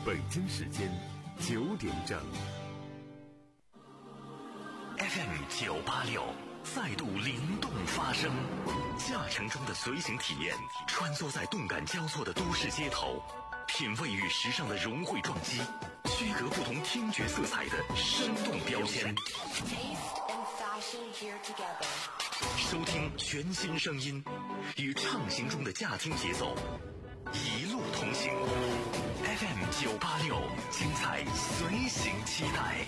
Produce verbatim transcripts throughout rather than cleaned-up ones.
北京时间九点整。 F M 九八六再度灵动发声，驾乘中的随行体验，穿梭在动感交错的都市街头，品味与时尚的融汇撞击，区隔不同听觉色彩的生动标签。收听全新声音，与畅行中的驾听节奏，一路同行。F M 九八六，精彩随行期待。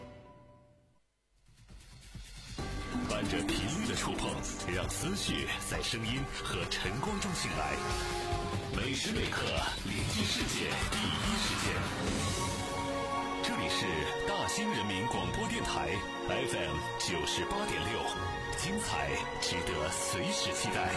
伴着频率的触碰，让思绪在声音和晨光中醒来。每时每刻聆听世界第一时间。这里是大兴人民广播电台 F M 九十八点六，精彩值得随时期待。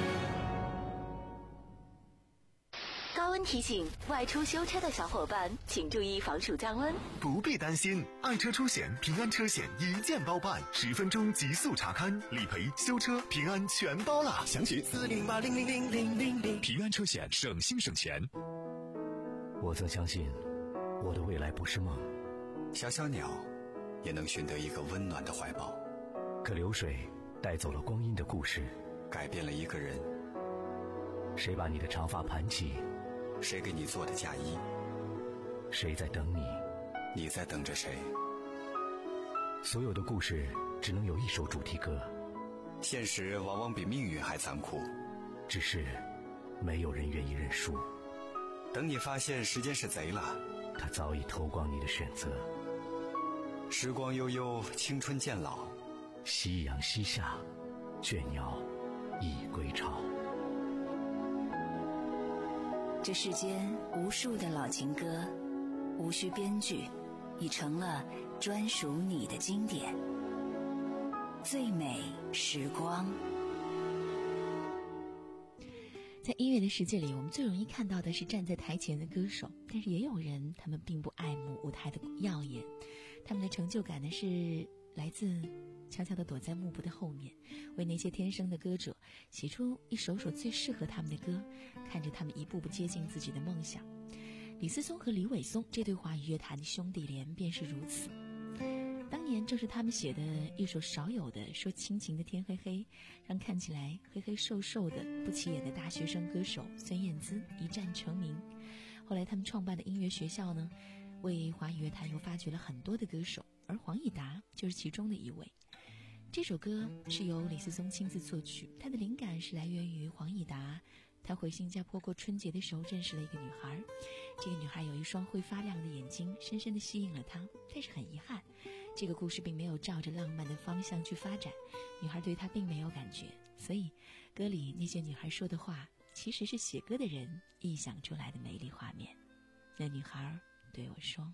高温提醒：外出修车的小伙伴，请注意防暑降温。 不必担心，爱车出险平安车险一键包办，十分钟极速查勘、理赔、修车，平安全包了。详询四零八零零零零零零。平安车险，省心省钱。 我曾相信，我的未来不是梦。 小小鸟也能寻得一个温暖的怀抱。 可流水带走了光阴的故事， 改变了一个人。 谁把你的长发盘起？ 谁给你做的嫁衣？ 谁在等你？ 你在等着谁？ 所有的故事只能有一首主题歌。 现实往往比命运还残酷， 只是没有人愿意认输。 等你发现时间是贼了， 他早已偷光你的选择。 时光悠悠，青春渐老， 夕阳西下，倦鸟已归巢。 这世间无数的老情歌，无需编剧，已成了专属你的经典。最美时光。 在音乐的世界里，我们最容易看到的是站在台前的歌手，但是也有人他们并不爱慕舞台的耀眼，他们的成就感呢是来自悄悄地躲在幕布的后面，为那些天生的歌者写出一首首最适合他们的歌，看着他们一步步接近自己的梦想。李思松和李伟松这对华语乐坛的兄弟连便是如此。当年正是他们写的一首少有的说亲情的天黑黑，让看起来黑黑瘦瘦的不起眼的大学生歌手孙燕姿一战成名。后来他们创办的音乐学校呢，为华语乐坛又发掘了很多的歌手，而黄义达就是其中的一位。这首歌是由李思松亲自作曲，他的灵感是来源于黄义达，他回新加坡过春节的时候认识了一个女孩，这个女孩有一双会发亮的眼睛，深深地吸引了他，但是很遗憾，这个故事并没有照着浪漫的方向去发展，女孩对他并没有感觉，所以歌里那些女孩说的话，其实是写歌的人臆想出来的美丽画面。那女孩对我说，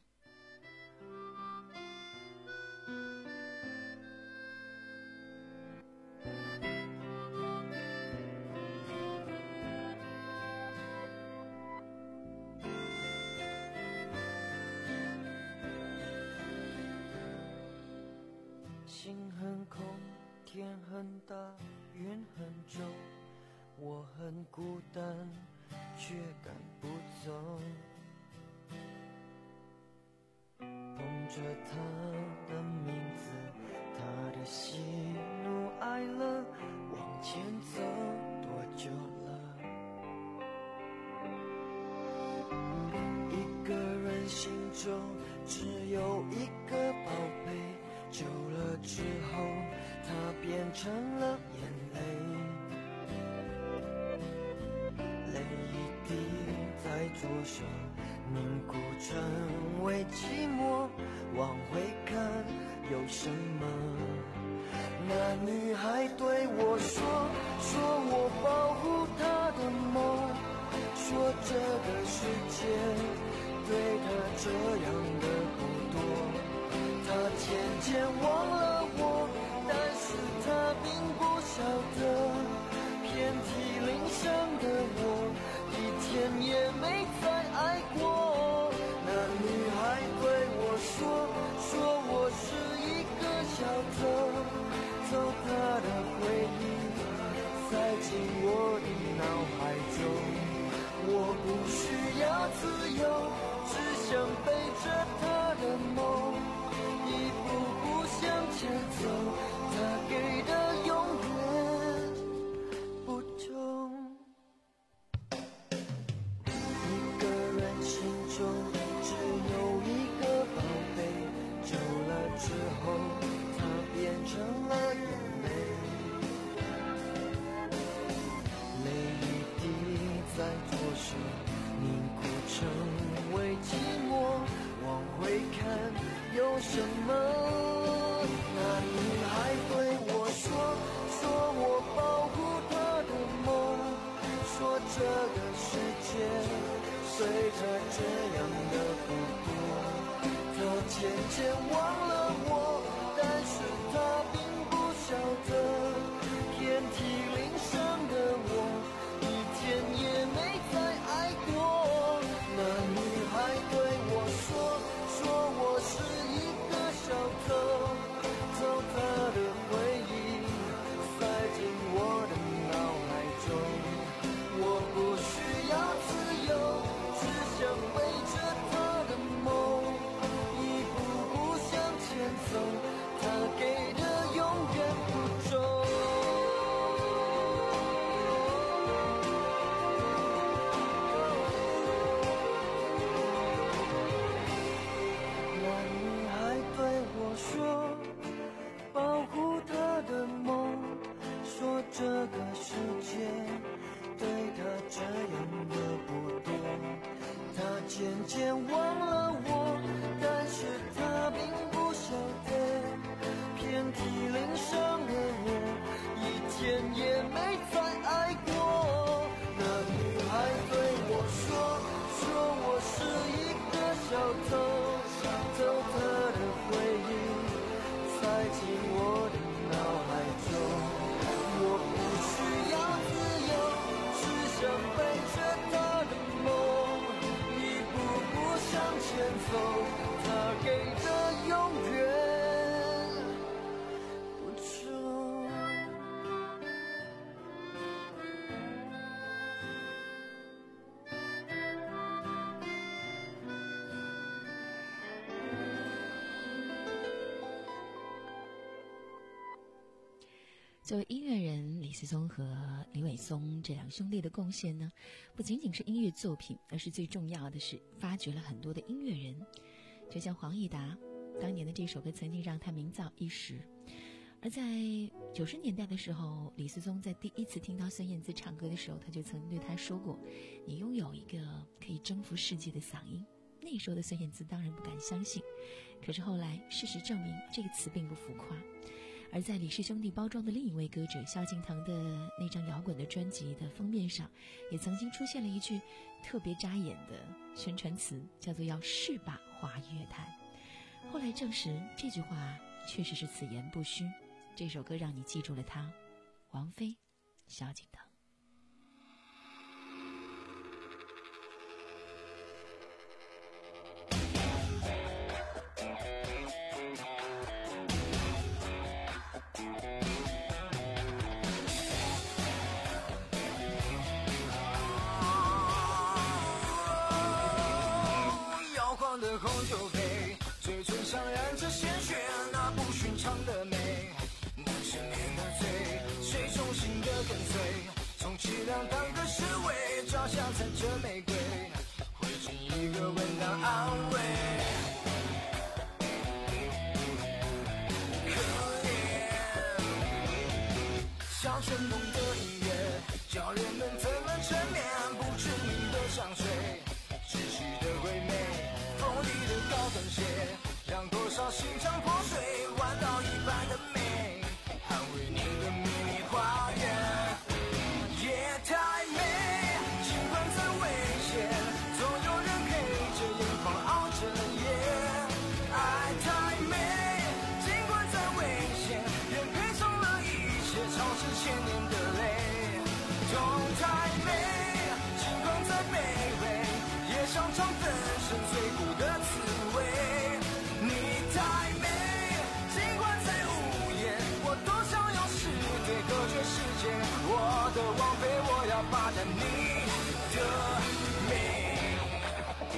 心很空，天很大，云很重，我很孤单，却赶不走。捧着他的名字，他的喜怒哀乐，往前走多久了？一个人心中只有一个宝贝，久了之后它变成了眼泪，泪一滴在左手凝固成为寂寞，往回看有什么？那女孩对我说，说我保护她的梦，说这个世界对她这样的不多，他渐渐忘了我，但是他并不晓得，遍体鳞伤的我，一天也没再爱过。那女孩对我说，说我是一个小偷，偷她的回忆，塞进我的脑海中，我不需要自自由，只想背着他的梦，一步步向前走，他给的永远不同。一个人心中只有一个宝贝，久了之后它变成了眼泪，泪一滴在左手凝固成为寂寞，往回看有什么？那女孩对我说，说我保护她的梦，说这个世界随她这样的不多，她渐渐忘了我，但是她并不晓得，遍体鳞伤的我一天也没再爱过。那女孩对我说，说我是一个小偷，偷她的回忆塞进我的脑海中，我不需要自由，只想背着她的梦，一步步向前走，她给的永远不重。那女孩对我说，保护她的梦，说这个世界对她这样的不多，她渐渐忘了我，但是她并不晓得，遍体鳞伤的我一天也没再爱过。那女孩对我说，说我是一个小偷，偷她的回忆塞进我的脑海中，我不需要自由，只想背着她的梦，一步步向前走，她给的永远不重。 作为音乐人，李思松和李伟松这两兄弟的贡献呢，不仅仅是音乐作品，而是最重要的是发掘了很多的音乐人。就像黄义达，当年的这首歌曾经让他名噪一时。而在九十年代的时候，李思松在第一次听到孙燕姿唱歌的时候，他就曾对她说过：“你拥有一个可以征服世界的嗓音。”那时候的孙燕姿当然不敢相信，可是后来事实证明，这个词并不浮夸。而在李氏兄弟包装的另一位歌者萧敬腾的那张摇滚的专辑的封面上，也曾经出现了一句特别扎眼的宣传词，叫做要试吧华语乐坛。后来证实这句话确实是此言不虚。这首歌让你记住了他，王菲，萧敬腾。 的红酒杯，嘴唇上染着鲜血，那不寻常的美，那失眠的醉，谁忠心的跟随，充其量当个侍卫，照相踩着玫瑰，会是一个吻当安慰。可怜，像春梦的音乐，叫人们怎么沉眠，不知名的香水，窒息的唯美。高跟鞋让多少心肠破碎，弯道一般的美，捍卫你的秘密花园。夜太美，尽管再危险，总有人陪着眼眶熬着夜。爱太美，尽管再危险，也配送了一切超市千年的泪。痛太美，尽管再卑微，也想尝粉身碎骨的滋味。你太美，尽管再无言，我都想用尸体隔绝世界。我的王妃，我要霸占你的美。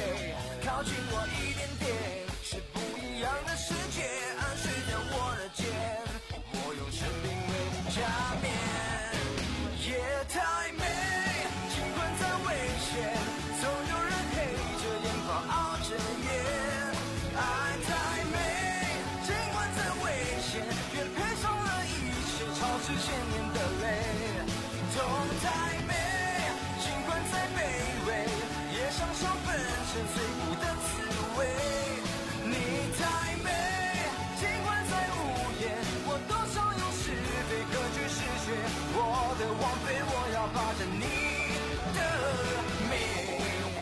谁，靠近我一点点，是不一样的世界，按时将我的肩，我用生命为加冕，夜太美，尽管再危险，总有人黑着眼眶熬着夜，爱太美，尽管再危险，越配上了一切超之千年的泪，痛太美，尽管再卑微，也享受粉身碎骨的滋味，你太美，尽管再无言，我多想用是非割据世界，我的王妃，我要霸占你的美。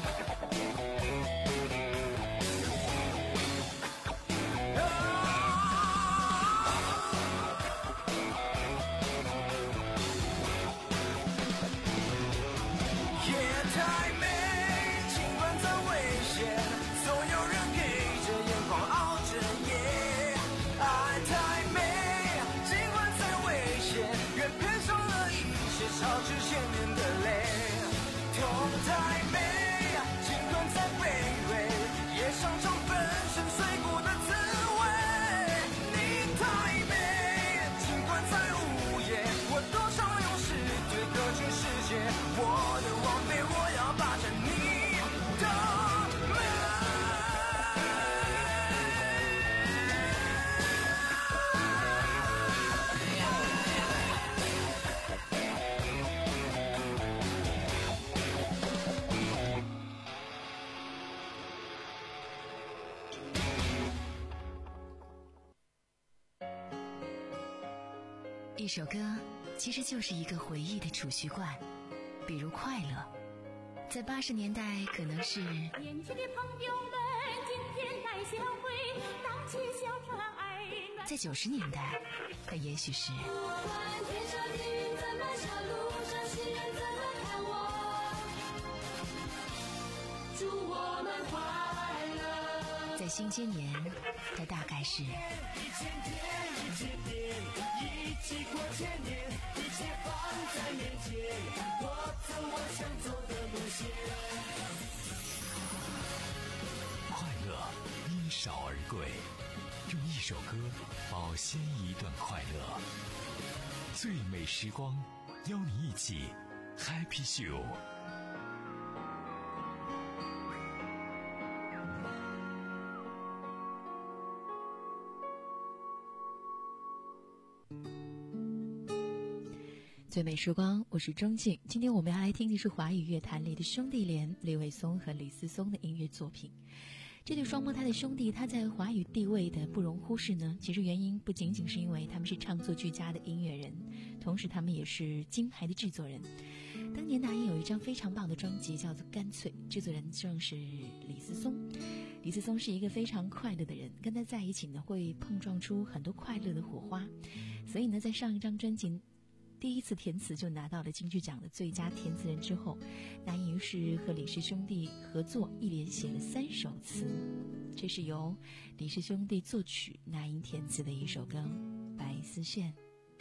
超之千年的泪，痛太美，尽管再卑微，也尝尝粉身碎骨的滋味。你太美，尽管再无言，我多想用实对割据世界，我的王妃，我要霸占你的美。 一首歌其实就是一个回忆的储蓄罐，比如快乐，在八十年代可能是年轻的朋友们今天来相会，荡起小船儿暖， 在九十年代它也许是不管天上的云怎么笑，路上行人怎么看我，祝我们快乐。 在新千年它大概是一千天一千年，一起过千年，一切放在面前，我走我想走的路线。 快乐因少而贵，用一首歌保鲜一段快乐。最美时光，邀你一起 Happy Show。 最美时光，我是钟静。今天我们要来听的是华语乐坛里的兄弟连李伟松和李思松的音乐作品。这对双胞胎的兄弟，他在华语地位的不容忽视呢，其实原因不仅仅是因为他们是唱作俱佳的音乐人，同时他们也是金牌的制作人。当年那英有一张非常棒的专辑叫做《干脆》，制作人正是李思松。李思松是一个非常快乐的人，跟他在一起呢会碰撞出很多快乐的火花，所以呢在上一张专辑第一次填词就拿到了金曲奖的最佳填词人之后，那英于是和李氏兄弟合作，一连写了三首词。这是由李氏兄弟作曲，那英填词的一首歌《白丝线》。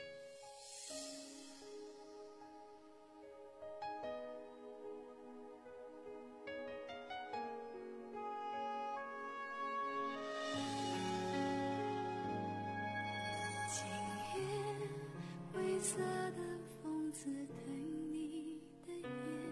色的风刺疼你的眼，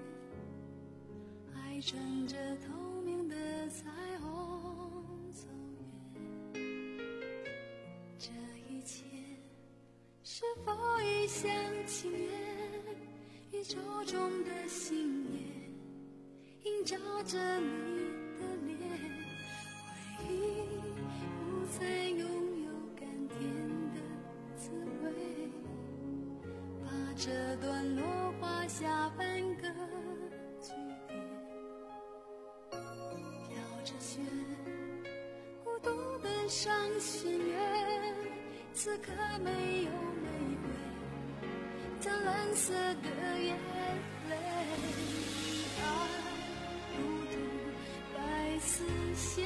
爱乘着透明的彩虹走远，这一切是否一厢情愿？宇宙中的星夜映照着你的脸，回忆不再拥有甘甜的滋味，这段落画下半个句点，飘着雪，孤独的上心愿，此刻没有玫瑰，将蓝色的眼泪，爱如同白丝线，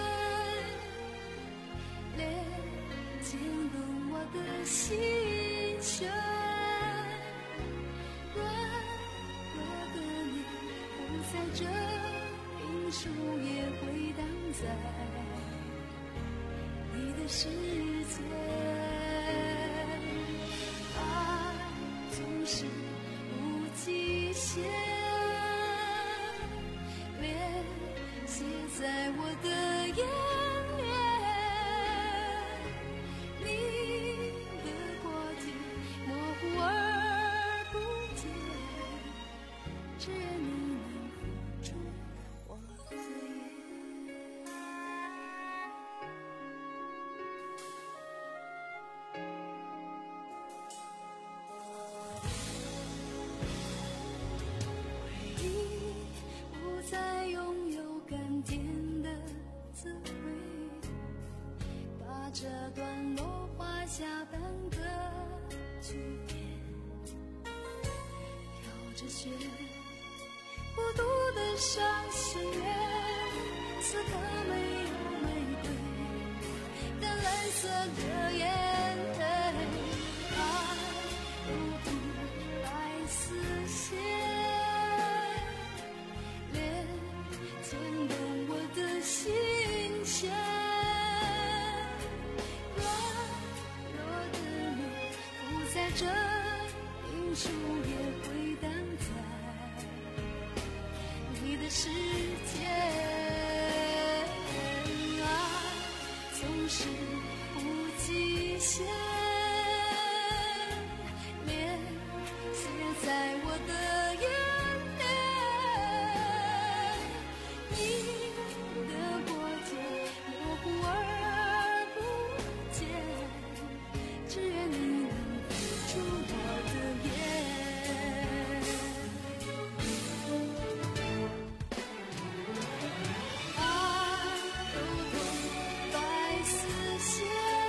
连牵动我的心弦。在这冰影树叶回荡在你的世界。爱总是无极限，连写在我的眼帘，你的过节模糊而不见，只愿你能付出我的眼。回忆不再拥有甘甜的滋味，把这段落画下半个句点，飘着雪，孤独的伤心月，此刻没有玫瑰，但蓝色的眼泪，爱如同白丝线，连牵动我的心弦。软弱的你不在这影树叶回荡在你的世界，爱总是无极限，连写在我的眼帘，你的过节模糊而不见，只愿你能付出我的眼。爱如同白丝线，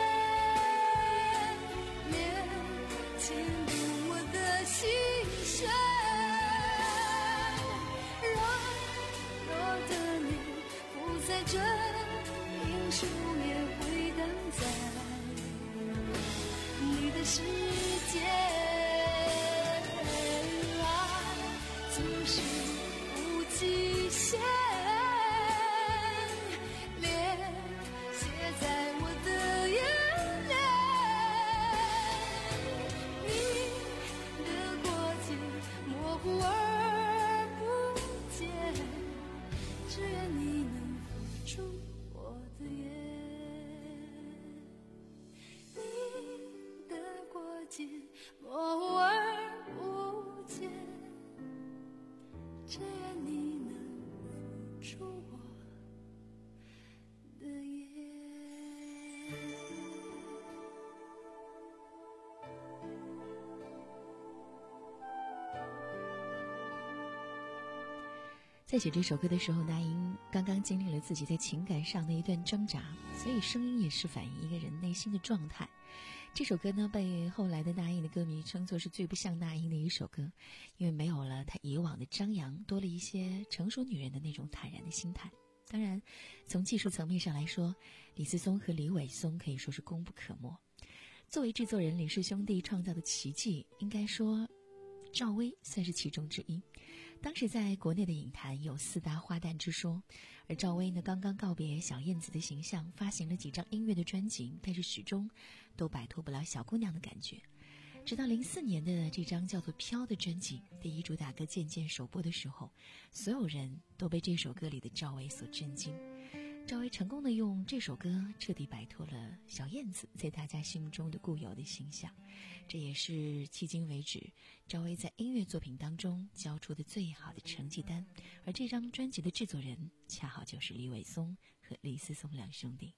连牵动我的心弦。软弱的你不在这影树叶回荡在你的世界，爱总是无极限，连写在我的眼帘，你的过节模糊而不见，只愿你能付出我的眼。你的过节模糊而不见，只愿你能付出我的眼。 在写这首歌的时候，那英刚刚经历了自己在情感上的一段挣扎，所以声音也是反映一个人内心的状态。这首歌呢，被后来的那英的歌迷称作是最不像那英的一首歌，因为没有了她以往的张扬，多了一些成熟女人的那种坦然的心态。当然，从技术层面上来说，李思松和李伟松可以说是功不可没。作为制作人，李氏兄弟创造的奇迹，应该说赵薇算是其中之一。当时在国内的影坛有四大花旦之说，而赵薇呢刚刚告别小燕子的形象，发行了几张音乐的专辑，但是始终都摆脱不了小姑娘的感觉。直到零四年的这张叫做《飘》的专辑第一主打歌渐渐首播的时候，所有人都被这首歌里的赵薇所震惊。赵薇成功的用这首歌彻底摆脱了小燕子在大家心目中的固有的形象，这也是迄今为止赵薇在音乐作品当中交出的最好的成绩单。而这张专辑的制作人恰好就是李伟松和李思松两兄弟。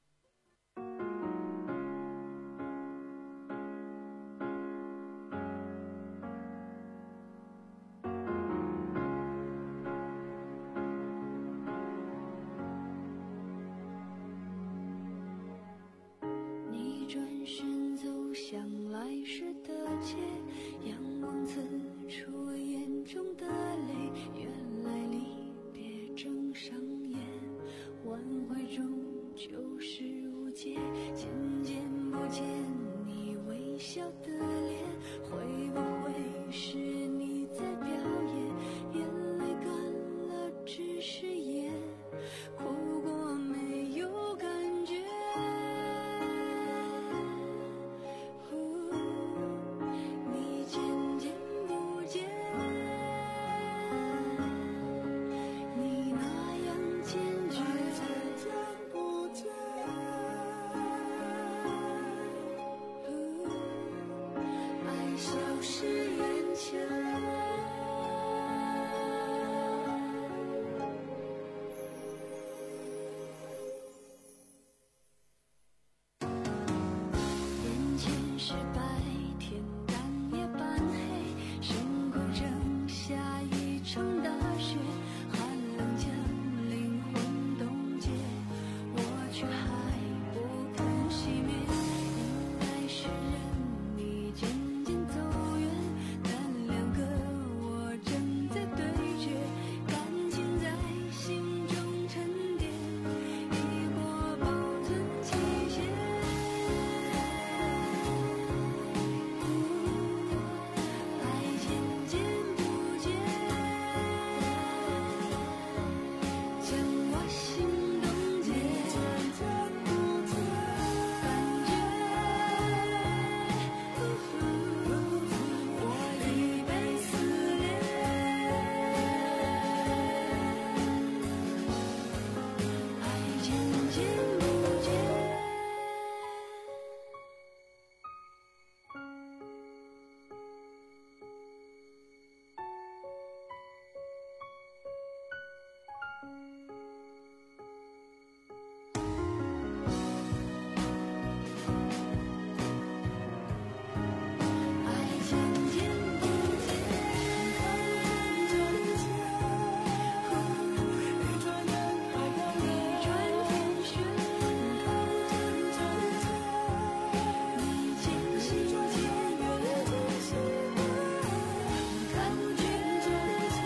就是是白天，但夜半黑，山谷正下一场大雪，寒冷将灵魂冻结，我却还不肯熄灭。应该是人已渐渐走远，但两个我正在对决，感情在心中沉淀，已过保存期限。爱渐渐不见，将我心冻结，感觉我已被撕裂。爱渐渐不见。爱渐渐不见，一转眼海洋一转天旋，你渐行渐远，感觉一转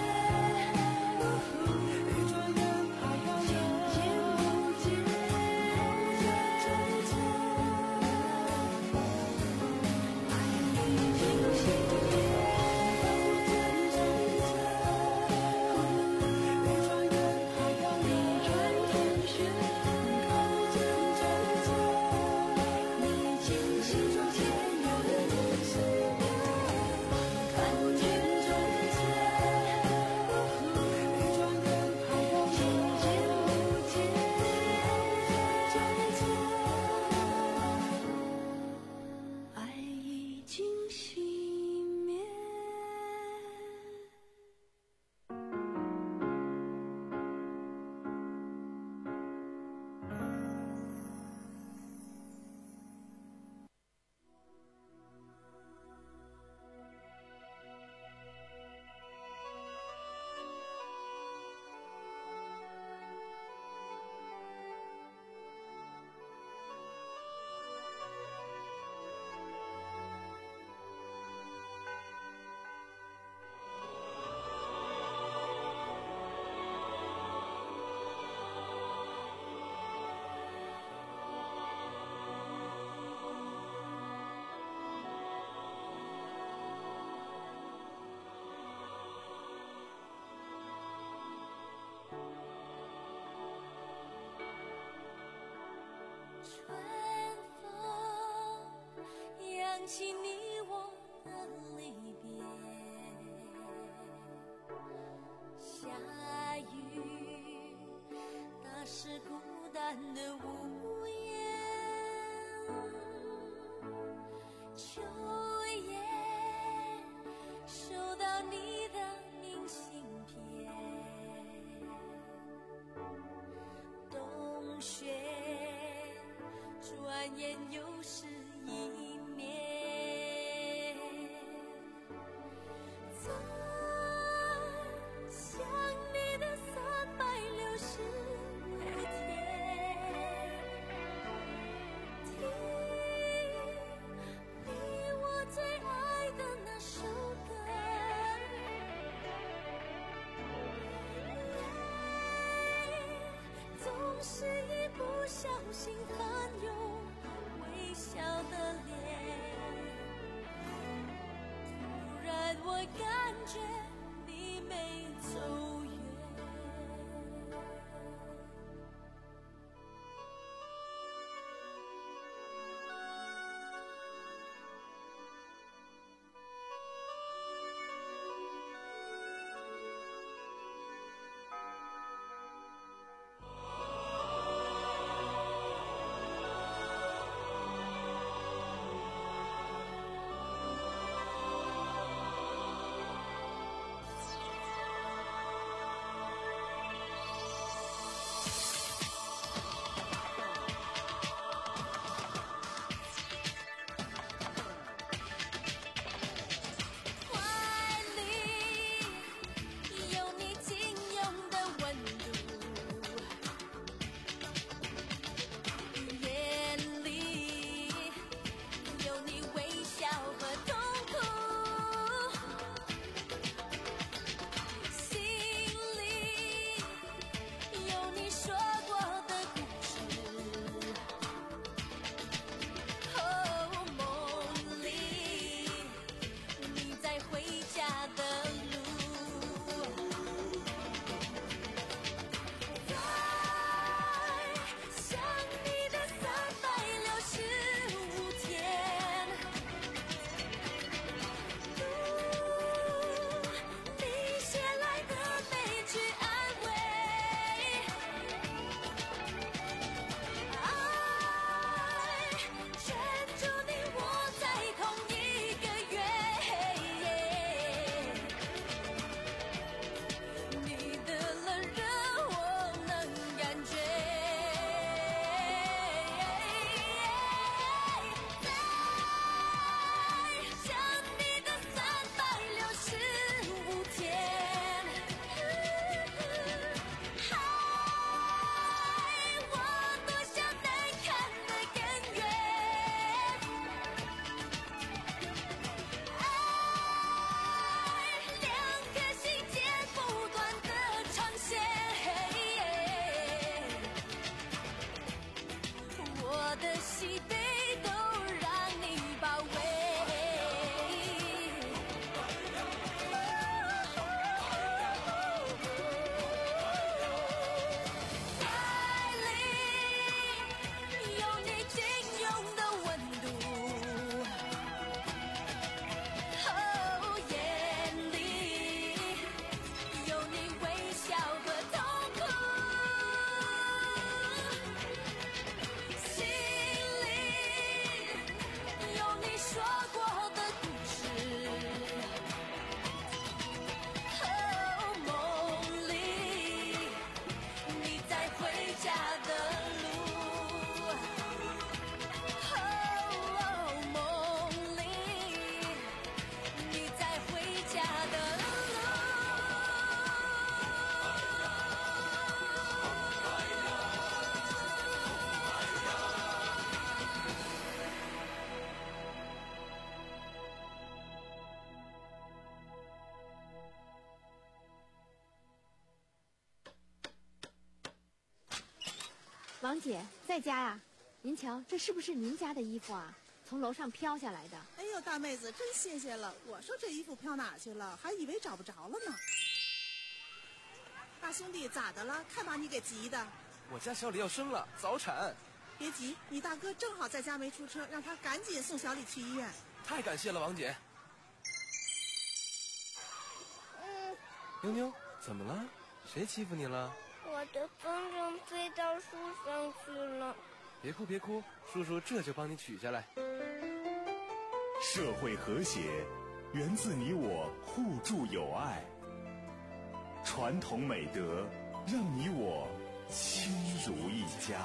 眼海洋渐渐不见。爱已经熄灭，一转眼海洋一转天旋，你渐行渐远，感觉一转眼海洋渐渐不见。爱已经熄灭。春风扬起你我的离别，下雨打湿孤单的屋檐，秋叶收到你的明信片，冬雪转眼又是一年，在想你的三百六十五天，听你我最爱的那首歌，泪总是一不小心翻涌微笑的脸。 王姐在家呀？您瞧，这是不是您家的衣服啊？从楼上飘下来的。 哎呦，大妹子真谢谢了。我说这衣服飘哪去了，还以为找不着了呢。大兄弟咋的了？看把你给急的。 我家小李要生了，早产。 别急，你大哥正好在家没出车，让他赶紧送小李去医院。 太感谢了，王姐。 嗯， 妞妞，怎么了？谁欺负你了？ 我的风筝飞到树上去了。 别哭别哭，叔叔这就帮你取下来。 社会和谐源自你我互助友爱，传统美德让你我亲如一家。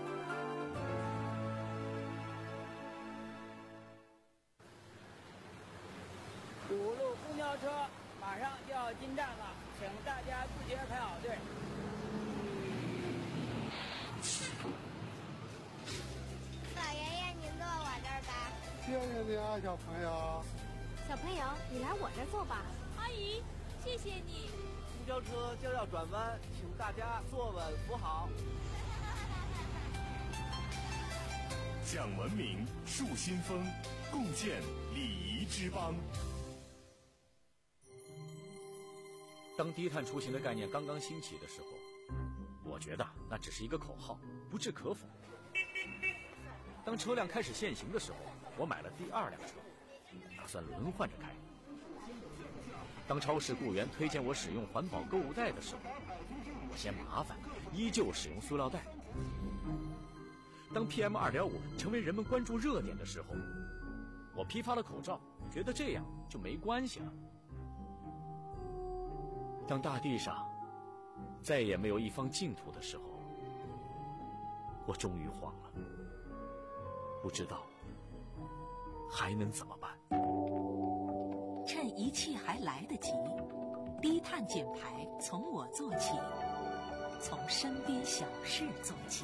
五路公交车马上就要进站了，请大家自觉排好队。 老爷爷，您坐我这儿吧。 谢谢你啊，小朋友。 小朋友，你来我这儿坐吧。 阿姨，谢谢你。 公交车将要转弯，请大家坐稳扶好。 讲文明，树新风，共建礼仪之邦。 当低碳出行的概念刚刚兴起的时候，我觉得那只是一个口号，不置可否。当车辆开始限行的时候，我买了第二辆车，打算轮换着开。当超市雇员推荐我使用环保购物袋的时候，我嫌麻烦，依旧使用塑料袋。当 P M 二点五 成为人们关注热点的时候，我批发了口罩，觉得这样就没关系了。当大地上再也没有一方净土的时候，我终于慌了，不知道还能怎么办。 趁一切还来得及，低碳减排从我做起，从身边小事做起。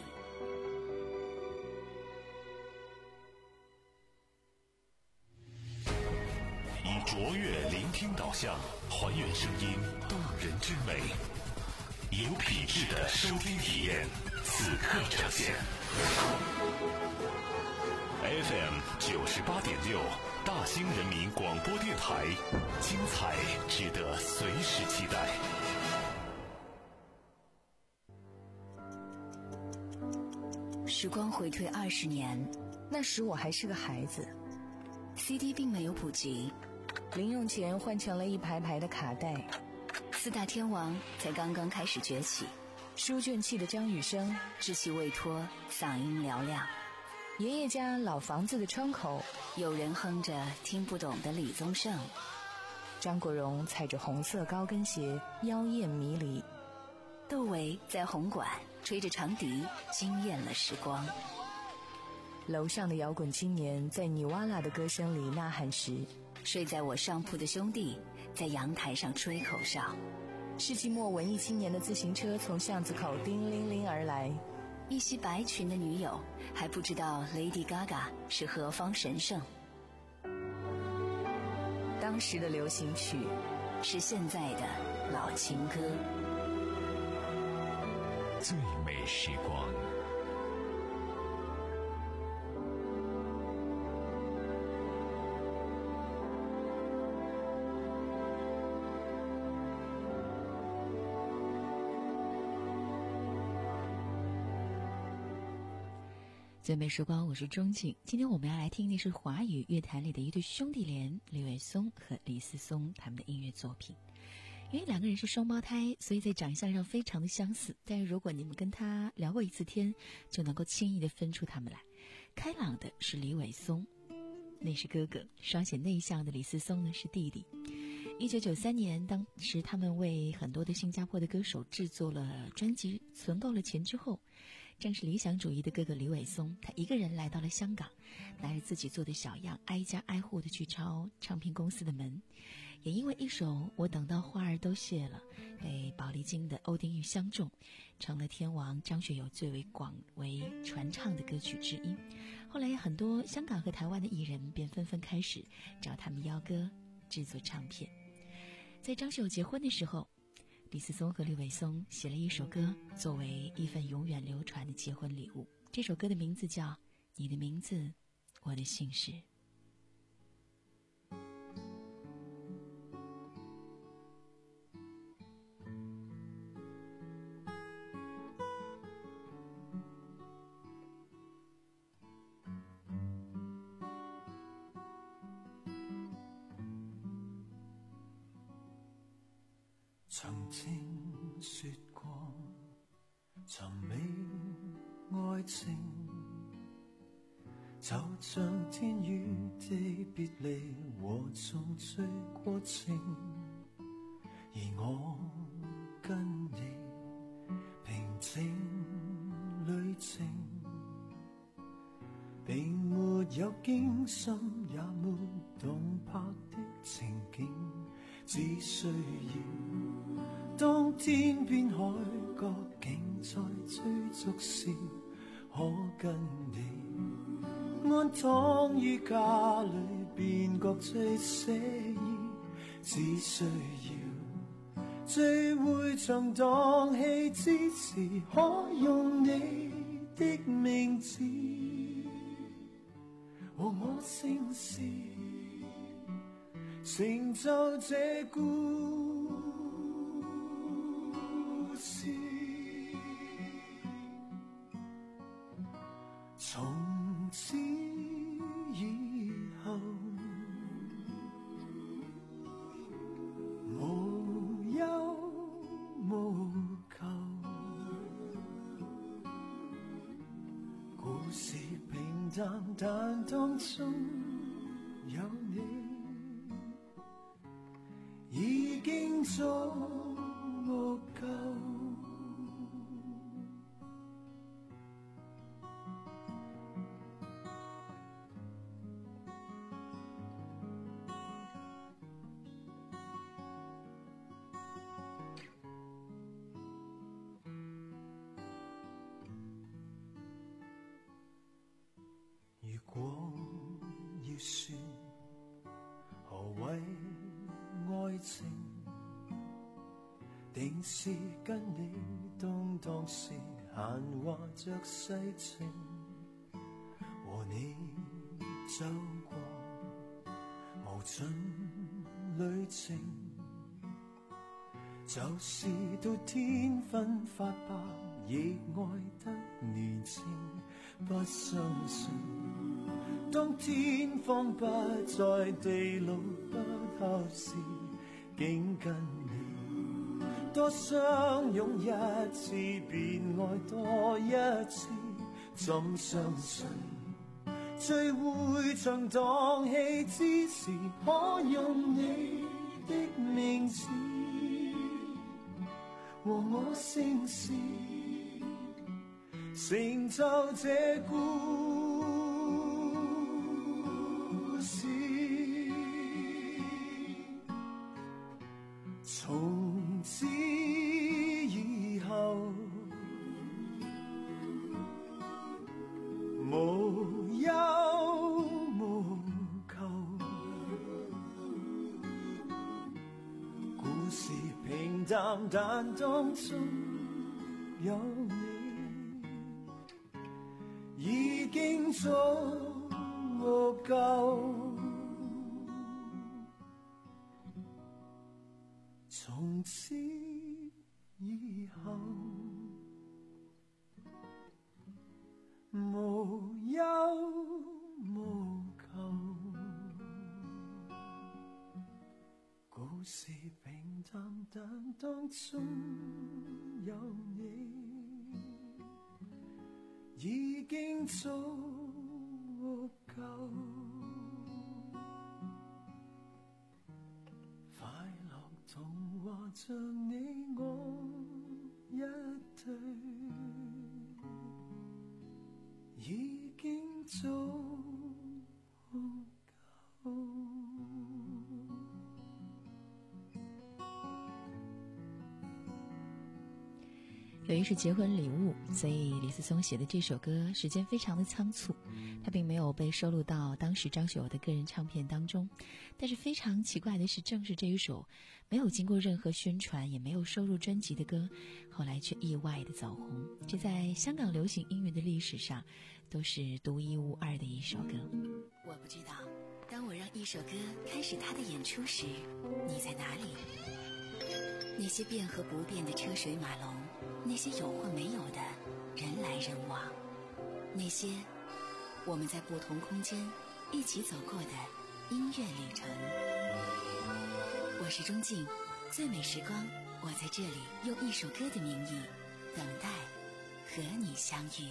以卓越聆听导向，还原声音动人之美，有品质的收听体验，此刻呈现。F M 九十八点六，大兴人民广播电台，精彩值得随时期待。 时光回退二十年，那时我还是个孩子 ，C D 并没有普及，零用钱换成了一排排的卡带，四大天王才刚刚开始崛起，书卷气的张雨生稚气未脱，嗓音嘹亮。爷爷家老房子的窗口，有人哼着听不懂的李宗盛。张国荣踩着红色高跟鞋，妖艳迷离。窦唯在红馆吹着长笛，惊艳了时光。楼上的摇滚青年在尼瓦拉的歌声里呐喊时，睡在我上铺的兄弟在阳台上吹口哨。世纪末文艺青年的自行车从巷子口叮铃铃而来。一袭白裙的女友还不知道 Lady Gaga 是何方神圣。当时的流行曲是现在的老情歌。 最美时光。 最美时光，我是钟静。今天我们要来听的是华语乐坛里的一对兄弟连，李伟松和李思松他们的音乐作品。因为两个人是双胞胎，所以在长相上非常的相似，但是如果你们跟他聊过一次天，就能够轻易的分出他们来。开朗的是李伟松，那是哥哥；稍显内向的李思松呢是弟弟。一九九三年，当时他们为很多的新加坡的歌手制作了专辑，存够了钱之后，正是理想主义的哥哥李伟松，他一个人来到了香港，拿着自己做的小样，挨家挨户的去敲唱片公司的门。也因为一首《我等到花儿都谢了》，被宝丽金的欧丁玉相中，成了天王张学友最为广为传唱的歌曲之一。后来很多香港和台湾的艺人便纷纷开始找他们邀歌制作唱片。在张学友结婚的时候， 李思松和李伟松写了一首歌，作为一份永远流传的结婚礼物。这首歌的名字叫《你的名字，我的姓氏》。 曾經說過尋覓愛情，就像天與地別離和重聚過程，而我跟你平靜旅程，並沒有驚心也沒動魄的情景，只需要當天邊海角竟在追逐時，可跟你安躺於家裏便覺最寫意，只需要聚會場蕩氣之時，可用你的名字和我姓氏，成就這故事。從此以後，無憂無求，故事平淡，但當中有你，已經足夠。如果要說何謂愛情，定是跟你動盪時閒話着世情，和你走過無盡旅程，就是到天昏發白亦愛得年輕，不相信當天荒不再地老不透時，竟跟你多相擁一次便愛多一次，怎相信聚會場蕩氣之時，可用你的名字和我姓氏，成就這故事。從此以後，無憂無求，故事平淡，但當中有你，已經足夠。從此以後，無憂無求，故事平淡，但當中有你，已經足夠。童話像你我一對，已經足夠。 由于是结婚礼物，所以李思松写的这首歌时间非常的仓促， 它并没有被收录到当时张学友的个人唱片当中。但是非常奇怪的是，正是这一首没有经过任何宣传也没有收入专辑的歌，后来却意外的走红，这在香港流行音乐的历史上都是独一无二的一首歌。 我不知道，当我让一首歌开始它的演出时，你在哪里？那些变和不变的车水马龙，那些有或没有的人来人往，那些我们在不同空间一起走过的音乐旅程。我是钟静，最美时光，我在这里用一首歌的名义等待和你相遇。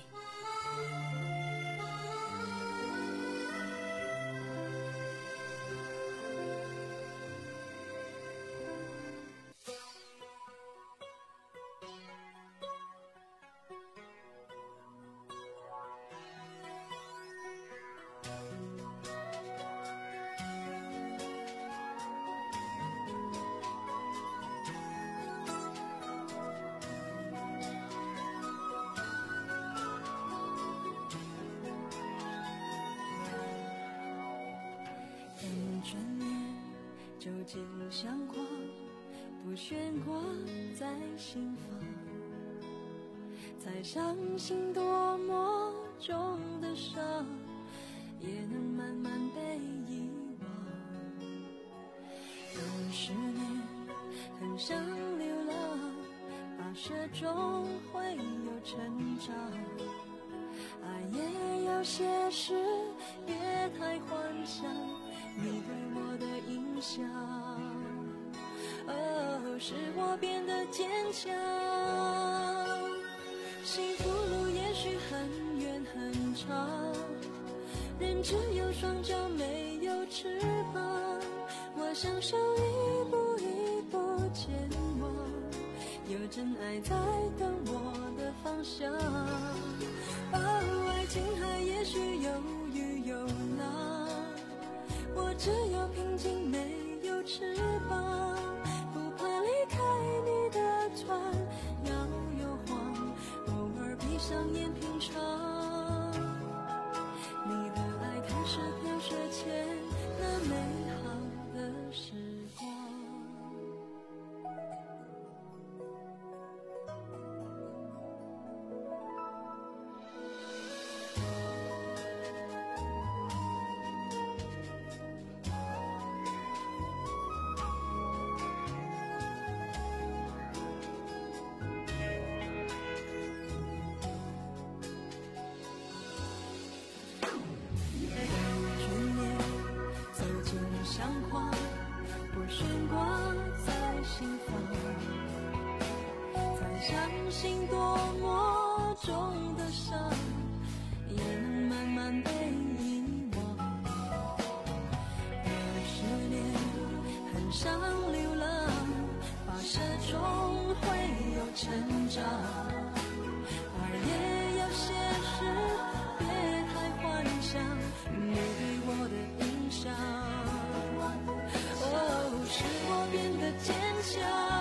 究竟像花不悬挂在心房，才相信多么重的伤也能慢慢被遗忘。有十年很想流浪，跋涉中会有成长，爱也有些事别太幻想你对我的影响，哦，使我变得坚强。幸福路也许很远很长，人只有双脚没有翅膀，我享受一步一步前往，有真爱在等我的方向。哦，爱情海也许有雨有浪，我只有平静没有翅膀，不怕离开你的船摇又晃，偶尔闭上眼品尝你的爱，开始飘雪前那美好的时光。像花不悬挂在心房，才相信多么重的伤也能慢慢被遗忘。二十年很想流浪，跋涉中会有成长，而也有些事别太幻想你对我的影响，使我变得坚强。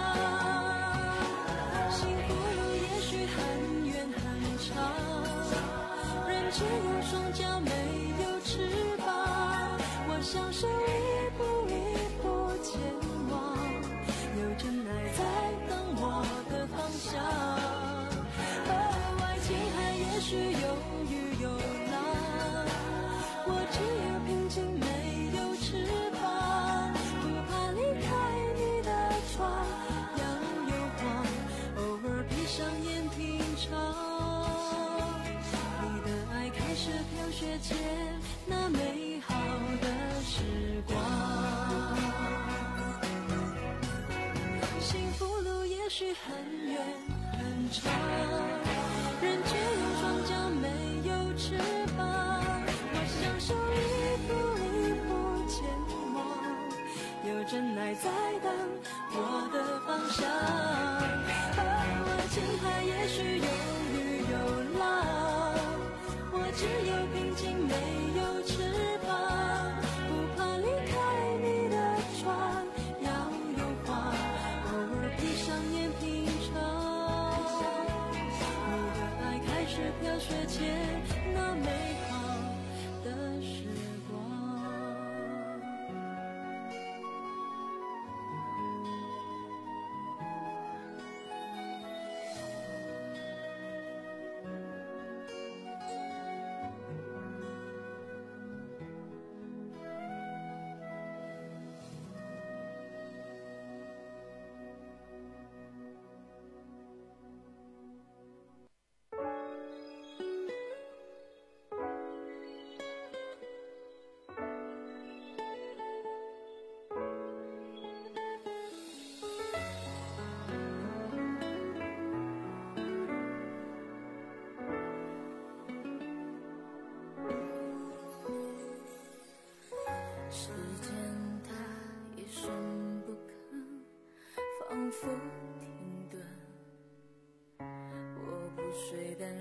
幸福路也许很远很长，人只有双脚没有翅膀，我享受一步一步前往，有真爱在等我的方向。哦，爱情海也许有雨有浪，我只有平静没有翅膀，上眼品尝你的爱，开始飘雪前那美好的时光。幸福路也许很远很长，人却有双脚没有翅膀，我享受一步一步前往，有真爱在等我的方向。情海也许有雨有浪，我只有平静没有翅膀，不怕离开你的船摇又晃，偶尔闭上眼品尝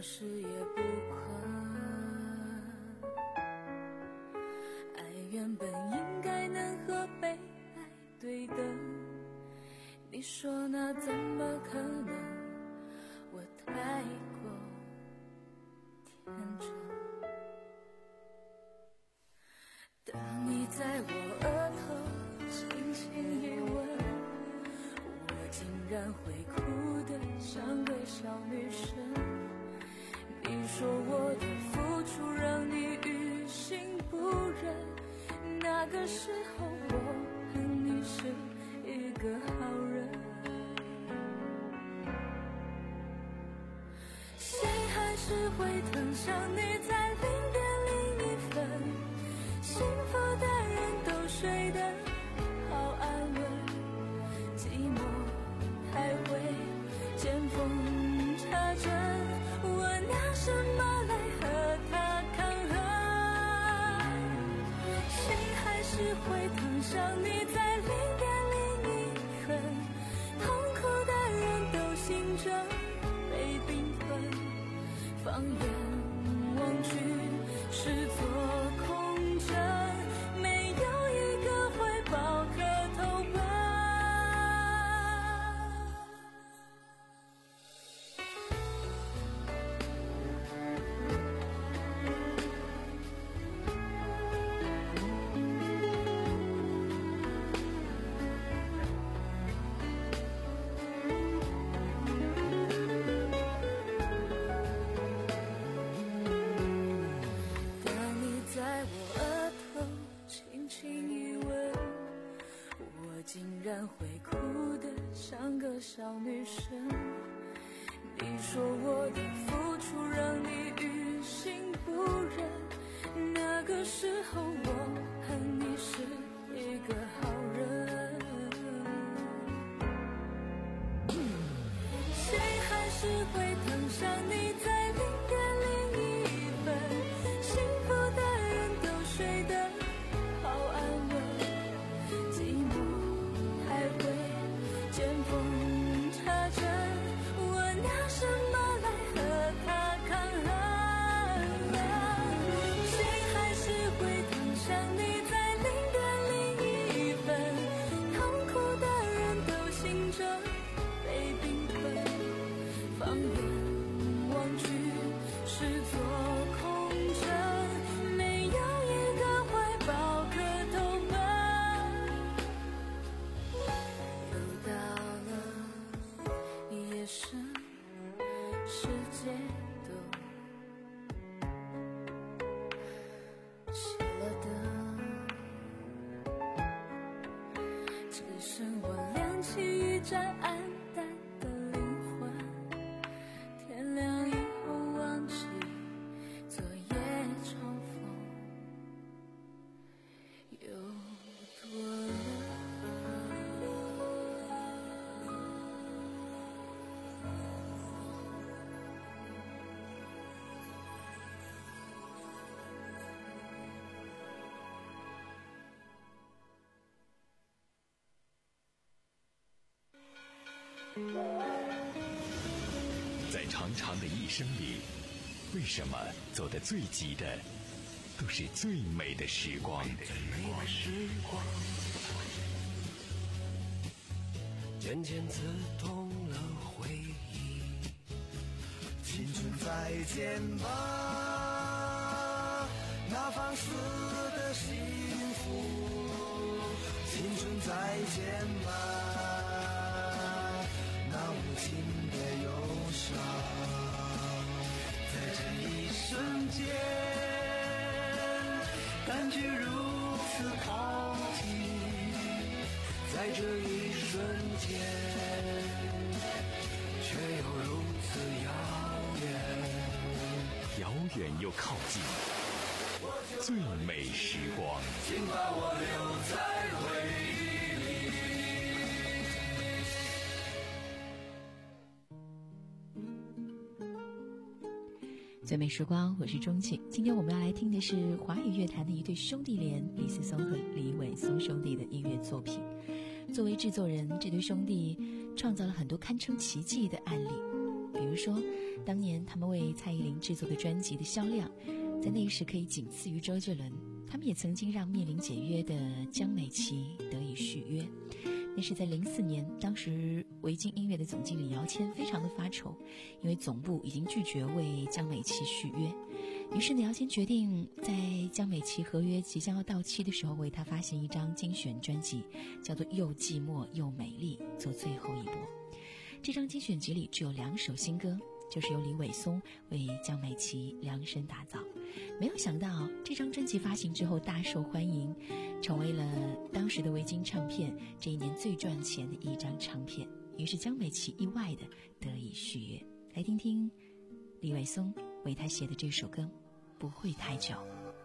是也不困。爱原本应该能和被爱对等，你说那怎么可能？我太过天真。当你在我额头轻轻一吻，我竟然会哭得像个小女生。你说我的付出让你于心不忍，那个时候我恨你是一个好人。谁还是会疼上你在零点零一分，幸福的人都睡得好安稳，寂寞还会见缝插针，我拿什么来和他抗衡？谁还是会疼上你在零点零一分，痛苦的人都醒着被冰吞，放眼望去是座空城，没有一个怀抱可投奔。会哭得像个小女生，你说我的付出让你于心不忍，那个时候我恨你是一个好人。谁还是会疼上你在零点零一分，幸福的人都睡得好安稳，寂寞还会见缝插针，我拿什么来和他抗衡？谁还是会疼上你在零点零一分，痛苦的人都醒着被冰吞，放眼望去是座空城，没有一个怀抱可投奔。又到了夜深，世界都熄了灯，只剩我亮起一盏暗淡的灵魂，天亮以后忘记昨夜重逢有多冷。 在长长的一生里，为什么走得最急的都是最美的时光？ 渐渐刺痛了回忆，青春再见吧，那放肆的幸福，青春再见吧，那无情的忧伤，在这一瞬间感觉如此靠近，在这一瞬间却又如此遥远， 遥远又靠近，最美时光。 请把我留在回忆里。最美时光，我是钟庆。今天我们要来听的是华语乐坛的一对兄弟连李思松和李伟松兄弟的音乐作品。作为制作人，这对兄弟创造了很多堪称奇迹的案例，比比如说当年他们为蔡依林制作的专辑的销量在那时可以仅次于周杰伦，他们也曾经让面临解约的江美琪得以续约。那是在零四年，当时维京音乐的总经理姚谦非常的发愁，因为总部已经拒绝为江美琪续约。于是呢，姚谦决定在江美琪合约即将要到期的时候，为她发行一张精选专辑，叫做《又寂寞又美丽》，做最后一搏。这张精选集里只有两首新歌，就是由李伟松为江美琪量身打造。没有想到这张专辑发行之后大受欢迎，成为了当时的维京唱片这一年最赚钱的一张唱片。于是江美琪意外的得以续约。来听听李伟松为他写的这首歌《不会太久》。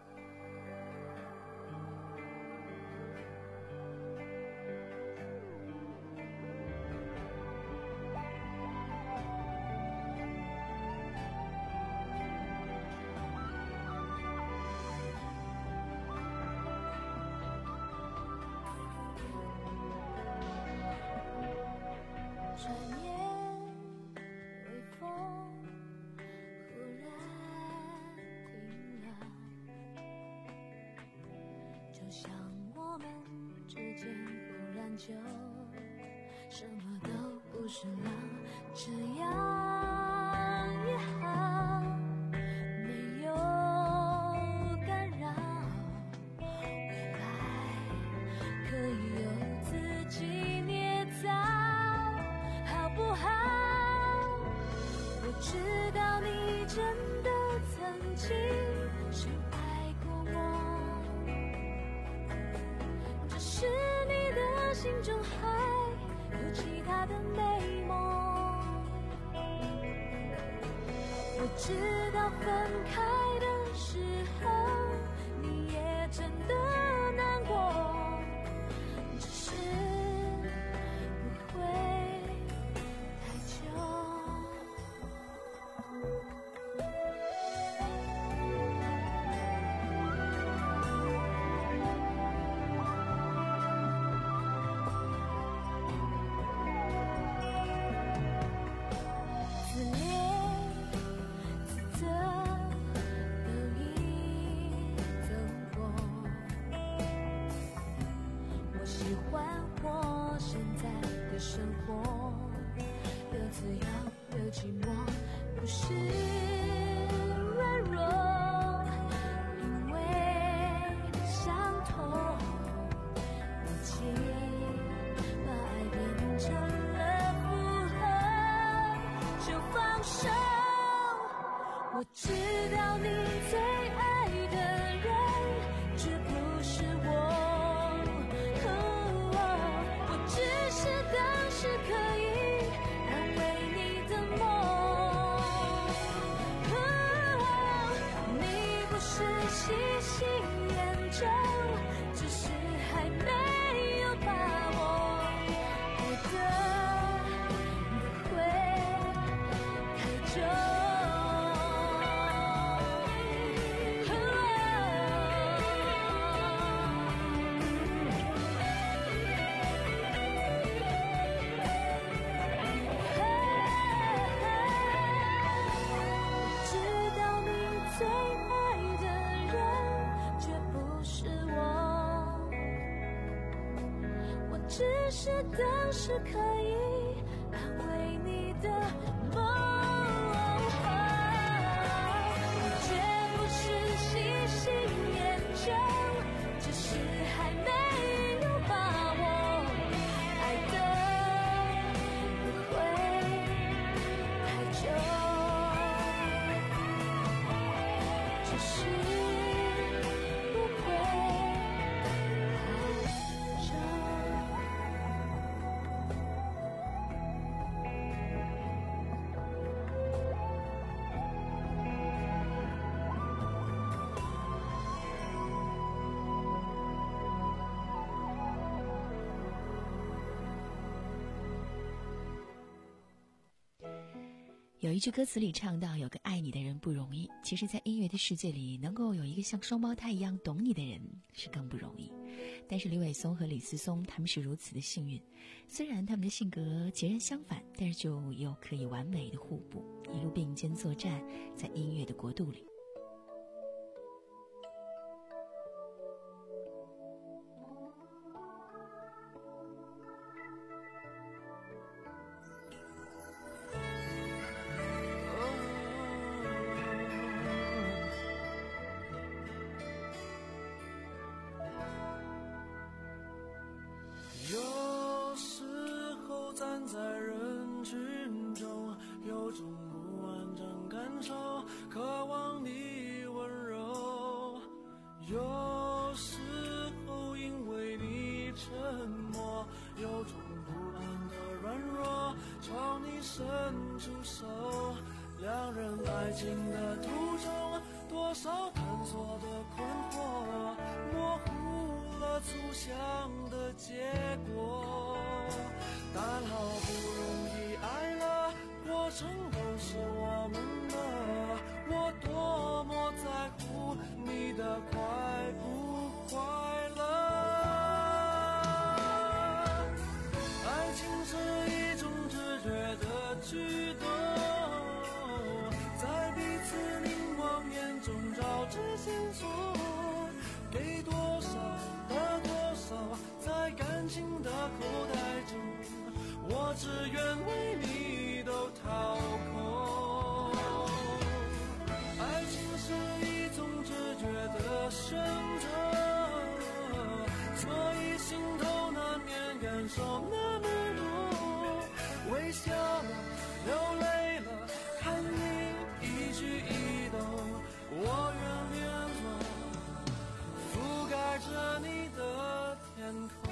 就什么都不是了，这样也好，没有干扰，未来可以由自己捏造，好不好？我知道你真的曾经是爱过我，只是心中还有其他的美梦。我知道分开的时候你也真的难过，只是不会太久。生活有自由有寂寞，不是软弱，因为伤痛已经把爱变成了负荷，就放手。我知道你最爱的人绝不是我，是可以安慰你的梦，哦，你不是喜新厌旧，只是还没有把握，爱的不会太久。只是当时可以安慰你的梦，绝不是喜新厌旧，只是还没有把握，爱的不会太久，只是不会太久。 一句歌词里唱到，有个爱你的人不容易。其实在音乐的世界里，能够有一个像双胞胎一样懂你的人是更不容易。但是李伟松和李思松他们是如此的幸运，虽然他们的性格截然相反，但是就又可以完美的互补，一路并肩作战在音乐的国度里。 有时候站在人群中，有种不完整感受，渴望你温柔。有时候因为你沉默，有种不安的软弱，朝你伸出手。两人爱情的途中，多少探索的困惑，模糊了粗详的结果。但好不容易爱了，过程都是我们的，我多么在乎你的快不快乐。爱情是一种直觉的举动，在彼此凝望眼中找着线索，给多少得多少，在感情的口袋中，我只愿为你都掏空。爱情是一种直觉的选择，所以心头难免感受那么多，微笑了，流泪了，看你一举一动，我愿变作覆盖着你的天空。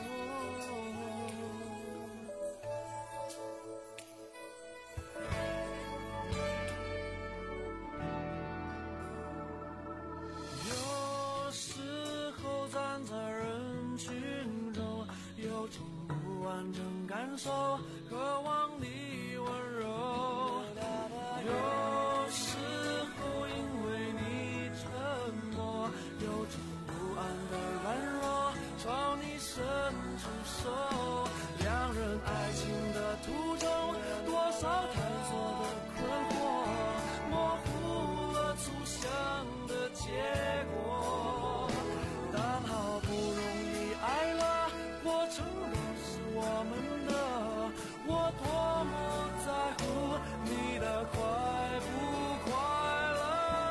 有时候站在人群中，有种不完整感受，渴望你温柔。有时候因为你沉默，有种不安的软弱，朝你伸出手。两人爱情的途中，多少探索的困惑，模糊了粗详的结果。但好不容易爱了，过程都是我们的，我多么在乎你的快不快乐。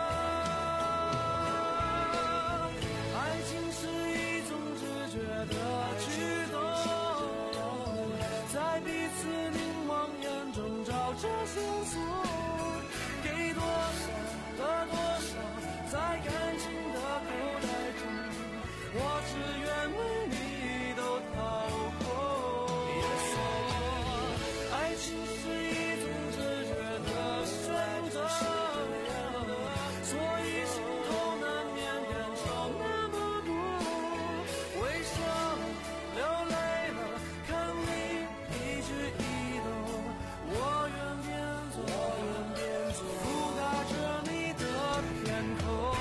爱情是一种直觉的举动，在彼此凝望眼中找着线索，给多少得多少，在感情的口袋中，我只愿为你都掏空。爱情是一种直觉的选择，所以心头难免感受那么多，微笑了，流泪了，看你一举一动，我愿变作覆盖着你的天空。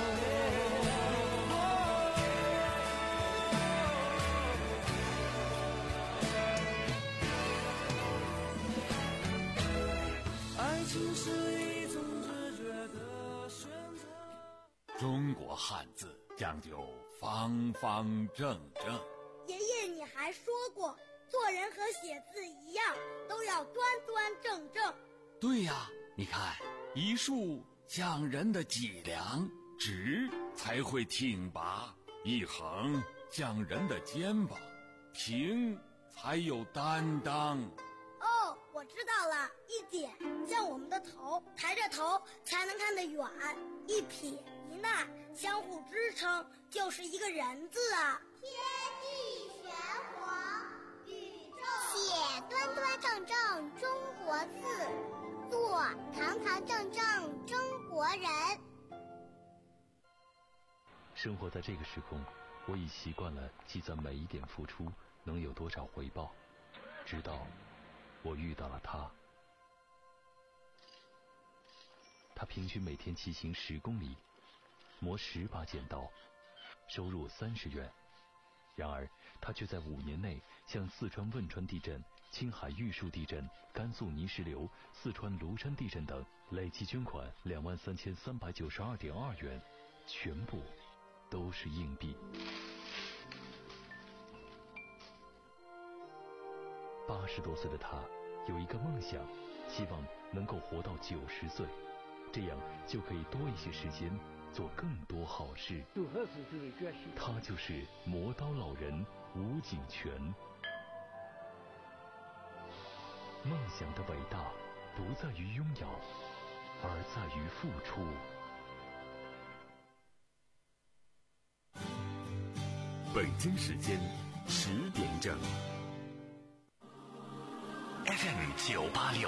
爱情是一种直觉的选择。 中国汉字讲究方方正正。 爷爷，你还说过，做人和写字一样，都要端端正正。 对呀，你看，一竖讲人的脊梁，直才会挺拔；一横讲人的肩膀，平才有担当。 哦，我知道了，一点像我们的头，抬着头才能看得远，一撇一捺相互支撑，就是一个人字啊。 天地玄黄，宇宙写端端正正中国字，做堂堂正正中国人。 生活在这个时空，我已习惯了计算每一点付出能有多少回报，直到我遇到了他。 他平均每天骑行十公里，磨十把剪刀，收入三十元。然而，他却在五年内向四川汶川地震、青海玉树地震、甘肃泥石流、四川庐山地震等累计捐款两万三千三百九十二点二元，全部都是硬币。八十多岁的他有一个梦想，希望能够活到九十岁，这样就可以多一些时间做更多好事。他就是磨刀老人吴景全。梦想的伟大不在于拥有，而在于付出。 北京时间十点整。F M 九八六